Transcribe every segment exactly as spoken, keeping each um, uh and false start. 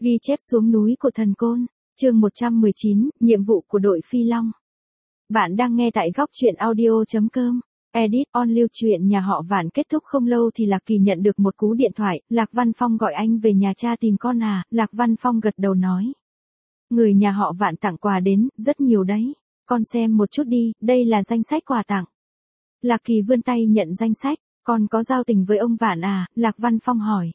Ghi chép xuống núi của thần côn, chương một trăm mười chín, nhiệm vụ của đội Phi Long. Bạn đang nghe tại góc truyện audio.com. Edit on lưu truyện nhà họ Vạn kết thúc không lâu thì Lạc Kỳ nhận được một cú điện thoại, Lạc Văn Phong gọi anh về nhà cha tìm con à, Lạc Văn Phong gật đầu nói. Người nhà họ Vạn tặng quà đến, rất nhiều đấy. Con xem một chút đi, đây là danh sách quà tặng. Lạc Kỳ vươn tay nhận danh sách, con có giao tình với ông Vạn à, Lạc Văn Phong hỏi.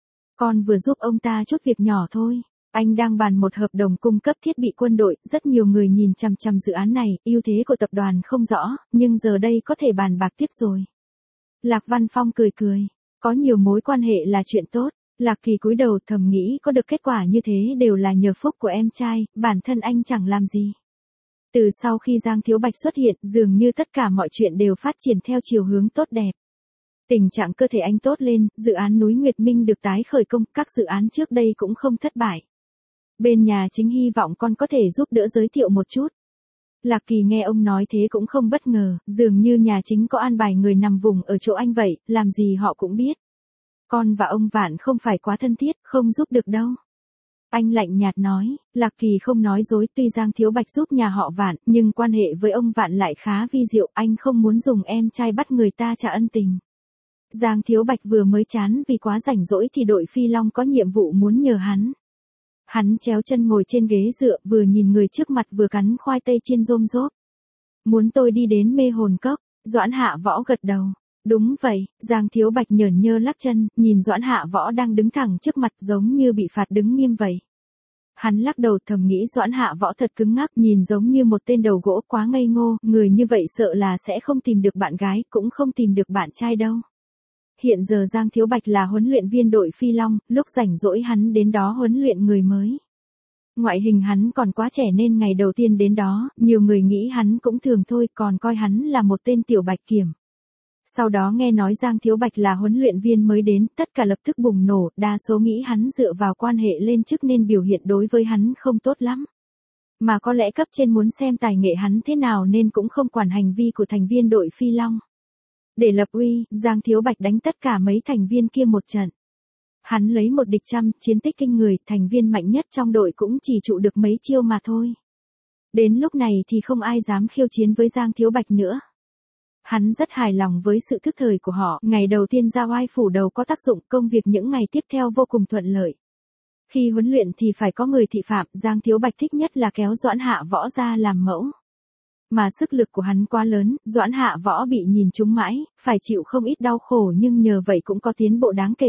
Con vừa giúp ông ta chút việc nhỏ thôi. Anh đang bàn một hợp đồng cung cấp thiết bị quân đội, rất nhiều người nhìn chằm chằm dự án này, ưu thế của tập đoàn không rõ, nhưng giờ đây có thể bàn bạc tiếp rồi. Lạc Văn Phong cười cười, có nhiều mối quan hệ là chuyện tốt. Lạc Kỳ cúi đầu thầm nghĩ có được kết quả như thế đều là nhờ phúc của em trai, bản thân anh chẳng làm gì. Từ sau khi Giang Thiếu Bạch xuất hiện, dường như tất cả mọi chuyện đều phát triển theo chiều hướng tốt đẹp. Tình trạng cơ thể anh tốt lên, dự án núi Nguyệt Minh được tái khởi công, các dự án trước đây cũng không thất bại. Bên nhà chính hy vọng con có thể giúp đỡ giới thiệu một chút. Lạc Kỳ nghe ông nói thế cũng không bất ngờ, dường như nhà chính có an bài người nằm vùng ở chỗ anh vậy, làm gì họ cũng biết. Con và ông Vạn không phải quá thân thiết, không giúp được đâu. Anh lạnh nhạt nói, Lạc Kỳ không nói dối, tuy Giang Thiếu Bạch giúp nhà họ Vạn, nhưng quan hệ với ông Vạn lại khá vi diệu, anh không muốn dùng em trai bắt người ta trả ân tình. Giang Thiếu Bạch vừa mới chán vì quá rảnh rỗi thì đội Phi Long có nhiệm vụ muốn nhờ hắn. Hắn chéo chân ngồi trên ghế dựa, vừa nhìn người trước mặt vừa cắn khoai tây chiên rôm rốp. Muốn tôi đi đến mê hồn cốc, Doãn Hạ Võ gật đầu. Đúng vậy, Giang Thiếu Bạch nhởn nhơ lắc chân, nhìn Doãn Hạ Võ đang đứng thẳng trước mặt giống như bị phạt đứng nghiêm vậy. Hắn lắc đầu thầm nghĩ Doãn Hạ Võ thật cứng ngắc, nhìn giống như một tên đầu gỗ quá ngây ngô, người như vậy sợ là sẽ không tìm được bạn gái, cũng không tìm được bạn trai đâu. Hiện giờ Giang Thiếu Bạch là huấn luyện viên đội Phi Long, lúc rảnh rỗi hắn đến đó huấn luyện người mới. Ngoại hình hắn còn quá trẻ nên ngày đầu tiên đến đó, nhiều người nghĩ hắn cũng thường thôi, còn coi hắn là một tên tiểu bạch kiểm. Sau đó nghe nói Giang Thiếu Bạch là huấn luyện viên mới đến, tất cả lập tức bùng nổ, đa số nghĩ hắn dựa vào quan hệ lên chức nên biểu hiện đối với hắn không tốt lắm. Mà có lẽ cấp trên muốn xem tài nghệ hắn thế nào nên cũng không quản hành vi của thành viên đội Phi Long. Để lập uy, Giang Thiếu Bạch đánh tất cả mấy thành viên kia một trận. Hắn lấy một địch trăm, chiến tích kinh người, thành viên mạnh nhất trong đội cũng chỉ trụ được mấy chiêu mà thôi. Đến lúc này thì không ai dám khiêu chiến với Giang Thiếu Bạch nữa. Hắn rất hài lòng với sự thức thời của họ, ngày đầu tiên ra oai phủ đầu có tác dụng, công việc những ngày tiếp theo vô cùng thuận lợi. Khi huấn luyện thì phải có người thị phạm, Giang Thiếu Bạch thích nhất là kéo Doãn Hạ Võ ra làm mẫu. Mà sức lực của hắn quá lớn, Doãn Hạ Võ bị nhìn trúng mãi, phải chịu không ít đau khổ nhưng nhờ vậy cũng có tiến bộ đáng kể.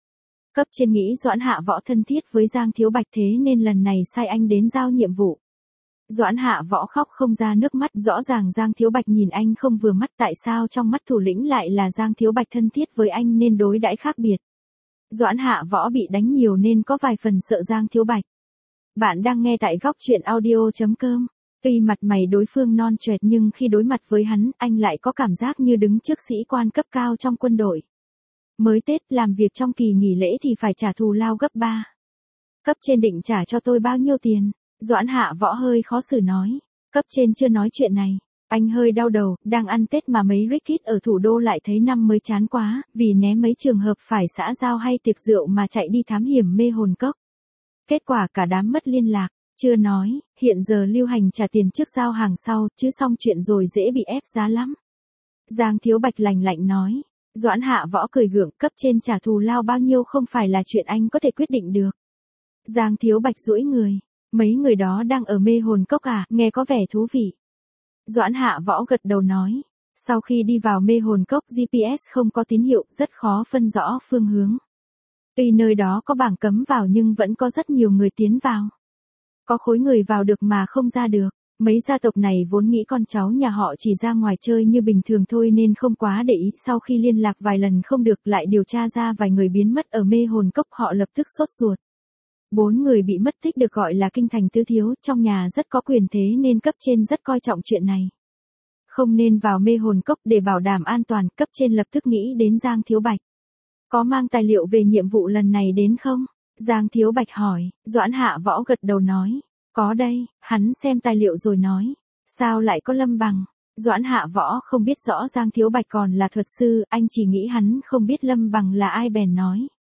Cấp trên nghĩ Doãn Hạ Võ thân thiết với Giang Thiếu Bạch thế nên lần này sai anh đến giao nhiệm vụ. Doãn Hạ Võ khóc không ra nước mắt, rõ ràng Giang Thiếu Bạch nhìn anh không vừa mắt, tại sao trong mắt thủ lĩnh lại là Giang Thiếu Bạch thân thiết với anh nên đối đãi khác biệt. Doãn Hạ Võ bị đánh nhiều nên có vài phần sợ Giang Thiếu Bạch. Bạn đang nghe tại góc truyện audio.com. Tuy mặt mày đối phương non choẹt nhưng khi đối mặt với hắn, anh lại có cảm giác như đứng trước sĩ quan cấp cao trong quân đội. Mới Tết làm việc trong kỳ nghỉ lễ thì phải trả thù lao gấp ba. Cấp trên định trả cho tôi bao nhiêu tiền? Doãn Hạ Võ hơi khó xử nói. Cấp trên chưa nói chuyện này. Anh hơi đau đầu, đang ăn Tết mà mấy Rickit ở thủ đô lại thấy năm mới chán quá, vì né mấy trường hợp phải xã giao hay tiệc rượu mà chạy đi thám hiểm mê hồn cốc. Kết quả cả đám mất liên lạc. Chưa nói, hiện giờ lưu hành trả tiền trước giao hàng sau, chứ xong chuyện rồi dễ bị ép giá lắm. Giang Thiếu Bạch lạnh lạnh nói. Doãn Hạ Võ cười gượng, cấp trên trả thù lao bao nhiêu không phải là chuyện anh có thể quyết định được. Giang Thiếu Bạch duỗi người. Mấy người đó đang ở mê hồn cốc à, nghe có vẻ thú vị. Doãn Hạ Võ gật đầu nói. Sau khi đi vào mê hồn cốc, giê pê ét không có tín hiệu, rất khó phân rõ phương hướng. Tuy nơi đó có bảng cấm vào nhưng vẫn có rất nhiều người tiến vào. Có khối người vào được mà không ra được. Mấy gia tộc này vốn nghĩ con cháu nhà họ chỉ ra ngoài chơi như bình thường thôi nên không quá để ý. Sau khi liên lạc vài lần không được lại điều tra ra vài người biến mất ở mê hồn cốc, họ lập tức sốt ruột. Bốn người bị mất tích được gọi là kinh thành tứ thiếu, trong nhà rất có quyền thế nên cấp trên rất coi trọng chuyện này. Không nên vào mê hồn cốc để bảo đảm an toàn, cấp trên lập tức nghĩ đến Giang Thiếu Bạch. Có mang tài liệu về nhiệm vụ lần này đến không? Giang Thiếu Bạch hỏi, Doãn Hạ Võ gật đầu nói, có đây, hắn xem tài liệu rồi nói, sao lại có Lâm Bằng? Doãn Hạ Võ không biết rõ Giang Thiếu Bạch còn là thuật sư, anh chỉ nghĩ hắn không biết Lâm Bằng là ai bèn nói.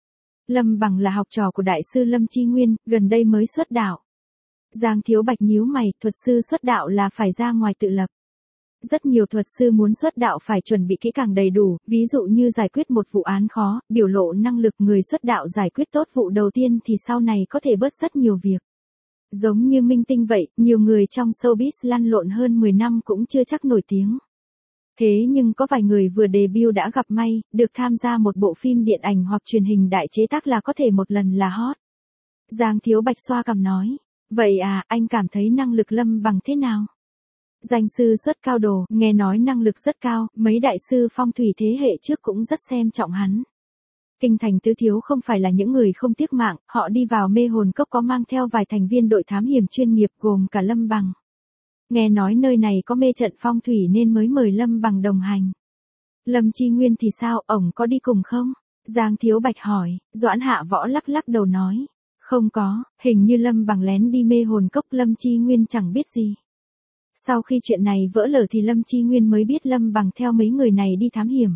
Lâm Bằng là học trò của đại sư Lâm Chi Nguyên, gần đây mới xuất đạo. Giang Thiếu Bạch nhíu mày, thuật sư xuất đạo là phải ra ngoài tự lập. Rất nhiều thuật sư muốn xuất đạo phải chuẩn bị kỹ càng đầy đủ, ví dụ như giải quyết một vụ án khó, biểu lộ năng lực người xuất đạo giải quyết tốt vụ đầu tiên thì sau này có thể bớt rất nhiều việc. Giống như minh tinh vậy, nhiều người trong showbiz lăn lộn hơn mười năm cũng chưa chắc nổi tiếng. Thế nhưng có vài người vừa debut đã gặp may, được tham gia một bộ phim điện ảnh hoặc truyền hình đại chế tác là có thể một lần là hot. Giang Thiếu Bạch xoa cằm nói, vậy à, anh cảm thấy năng lực Lâm Bằng thế nào? Danh sư xuất cao đồ, nghe nói năng lực rất cao, mấy đại sư phong thủy thế hệ trước cũng rất xem trọng hắn. Kinh thành tứ thiếu không phải là những người không tiếc mạng, họ đi vào mê hồn cốc có mang theo vài thành viên đội thám hiểm chuyên nghiệp gồm cả Lâm Bằng. Nghe nói nơi này có mê trận phong thủy nên mới mời Lâm Bằng đồng hành. Lâm Chi Nguyên thì sao, ổng có đi cùng không? Giang Thiếu Bạch hỏi, Doãn Hạ Võ lắc lắc đầu nói. Không có, hình như Lâm Bằng lén đi mê hồn cốc, Lâm Chi Nguyên chẳng biết gì. Sau khi chuyện này vỡ lở thì Lâm Chi Nguyên mới biết Lâm Bằng theo mấy người này đi thám hiểm.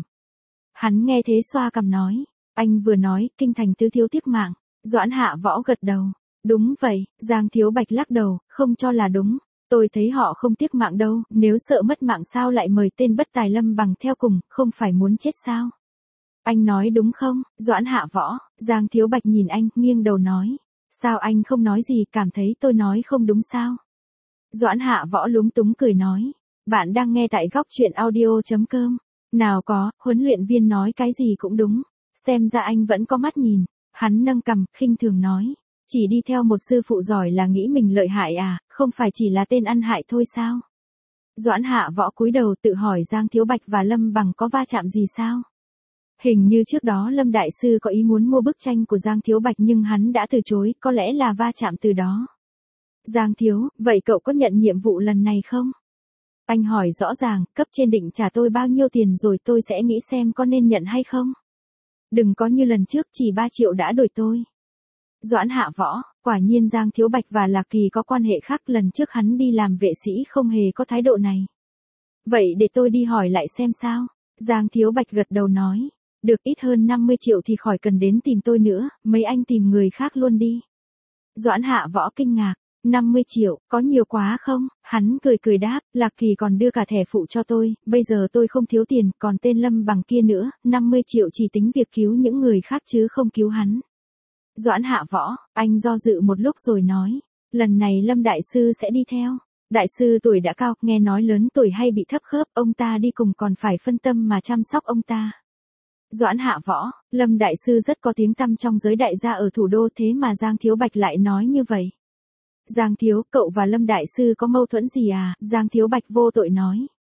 Hắn nghe thế xoa cằm nói, anh vừa nói, kinh thành tứ thiếu tiếc mạng. Doãn Hạ Võ gật đầu. Đúng vậy, Giang Thiếu Bạch lắc đầu, không cho là đúng. Tôi thấy họ không tiếc mạng đâu, nếu sợ mất mạng sao lại mời tên bất tài Lâm Bằng theo cùng, không phải muốn chết sao? Anh nói đúng không, Doãn Hạ Võ? Giang Thiếu Bạch nhìn anh, nghiêng đầu nói. Sao anh không nói gì, cảm thấy tôi nói không đúng sao? Doãn Hạ Võ lúng túng cười nói. Bạn đang nghe tại góc truyện audio chấm com. Nào có, huấn luyện viên nói cái gì cũng đúng. Xem ra anh vẫn có mắt nhìn. Hắn nâng cằm, khinh thường nói. Chỉ đi theo một sư phụ giỏi là nghĩ mình lợi hại à, không phải chỉ là tên ăn hại thôi sao? Doãn Hạ Võ cúi đầu tự hỏi Giang Thiếu Bạch và Lâm Bằng có va chạm gì sao? Hình như trước đó Lâm Đại Sư có ý muốn mua bức tranh của Giang Thiếu Bạch nhưng hắn đã từ chối, có lẽ là va chạm từ đó. Giang Thiếu, vậy cậu có nhận nhiệm vụ lần này không? Anh hỏi rõ ràng, cấp trên định trả tôi bao nhiêu tiền rồi tôi sẽ nghĩ xem có nên nhận hay không? Đừng có như lần trước chỉ ba triệu đã đổi tôi. Doãn Hạ Võ, quả nhiên Giang Thiếu Bạch và Lạc Kỳ có quan hệ khác, lần trước hắn đi làm vệ sĩ không hề có thái độ này. Vậy để tôi đi hỏi lại xem sao. Giang Thiếu Bạch gật đầu nói. Được, ít hơn năm mươi triệu thì khỏi cần đến tìm tôi nữa, mấy anh tìm người khác luôn đi. Doãn Hạ Võ kinh ngạc. năm mươi triệu, có nhiều quá không? Hắn cười cười đáp, Lạc Kỳ còn đưa cả thẻ phụ cho tôi, bây giờ tôi không thiếu tiền, còn tên Lâm Bằng kia nữa, năm mươi triệu chỉ tính việc cứu những người khác chứ không cứu hắn. Doãn Hạ Võ, anh do dự một lúc rồi nói, lần này Lâm Đại Sư sẽ đi theo. Đại sư tuổi đã cao, nghe nói lớn tuổi hay bị thấp khớp, ông ta đi cùng còn phải phân tâm mà chăm sóc ông ta. Doãn Hạ Võ, Lâm Đại Sư rất có tiếng tăm trong giới đại gia ở thủ đô, thế mà Giang Thiếu Bạch lại nói như vậy. Giang Thiếu, cậu và Lâm Đại Sư có mâu thuẫn gì à? Giang Thiếu Bạch vô tội nói.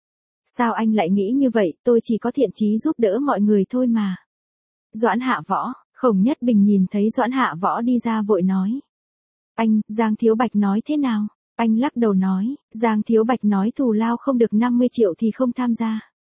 Sao anh lại nghĩ như vậy, tôi chỉ có thiện chí giúp đỡ mọi người thôi mà. Doãn Hạ Võ, Khổng Nhất Bình nhìn thấy Doãn Hạ Võ đi ra vội nói. Anh, Giang Thiếu Bạch nói thế nào? Anh lắc đầu nói, Giang Thiếu Bạch nói thù lao không được năm mươi triệu thì không tham gia.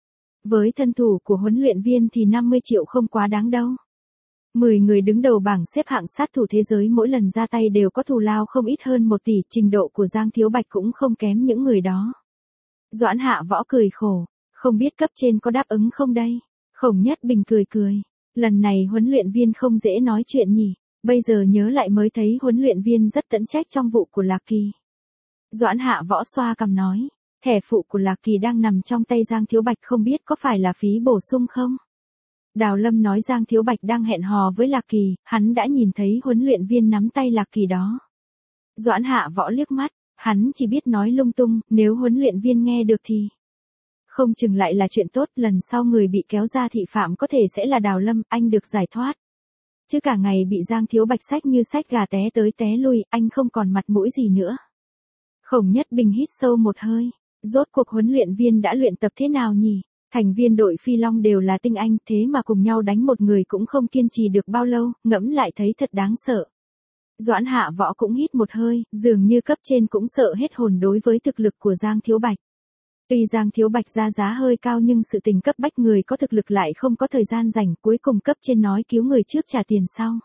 Với thân thủ của huấn luyện viên thì năm mươi triệu không quá đáng đâu. mười người đứng đầu bảng xếp hạng sát thủ thế giới mỗi lần ra tay đều có thù lao không ít hơn một tỷ, trình độ của Giang Thiếu Bạch cũng không kém những người đó. Doãn Hạ Võ cười khổ, không biết cấp trên có đáp ứng không đây? Khổng Nhất Bình cười cười, lần này huấn luyện viên không dễ nói chuyện nhỉ, bây giờ nhớ lại mới thấy huấn luyện viên rất tận trách trong vụ của Lạc Kỳ. Doãn Hạ Võ xoa cằm nói, thẻ phụ của Lạc Kỳ đang nằm trong tay Giang Thiếu Bạch, không biết có phải là phí bổ sung không? Đào Lâm nói Giang Thiếu Bạch đang hẹn hò với Lạc Kỳ, hắn đã nhìn thấy huấn luyện viên nắm tay Lạc Kỳ đó. Doãn Hạ Võ liếc mắt, hắn chỉ biết nói lung tung, nếu huấn luyện viên nghe được thì không chừng lại là chuyện tốt, lần sau người bị kéo ra thị phạm có thể sẽ là Đào Lâm, anh được giải thoát. Chứ cả ngày bị Giang Thiếu Bạch xách như xách gà té tới té lui, anh không còn mặt mũi gì nữa. Khổng Nhất Bình hít sâu một hơi, rốt cuộc huấn luyện viên đã luyện tập thế nào nhỉ? Thành viên đội Phi Long đều là tinh anh, thế mà cùng nhau đánh một người cũng không kiên trì được bao lâu, ngẫm lại thấy thật đáng sợ. Doãn Hạ Võ cũng hít một hơi, dường như cấp trên cũng sợ hết hồn đối với thực lực của Giang Thiếu Bạch. Tuy Giang Thiếu Bạch ra giá hơi cao nhưng sự tình cấp bách, người có thực lực lại không có thời gian rảnh, cuối cùng cấp trên nói cứu người trước trả tiền sau.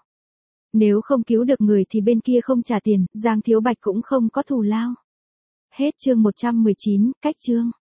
Nếu không cứu được người thì bên kia không trả tiền, Giang Thiếu Bạch cũng không có thù lao. Hết chương một trăm mười chín, cách chương.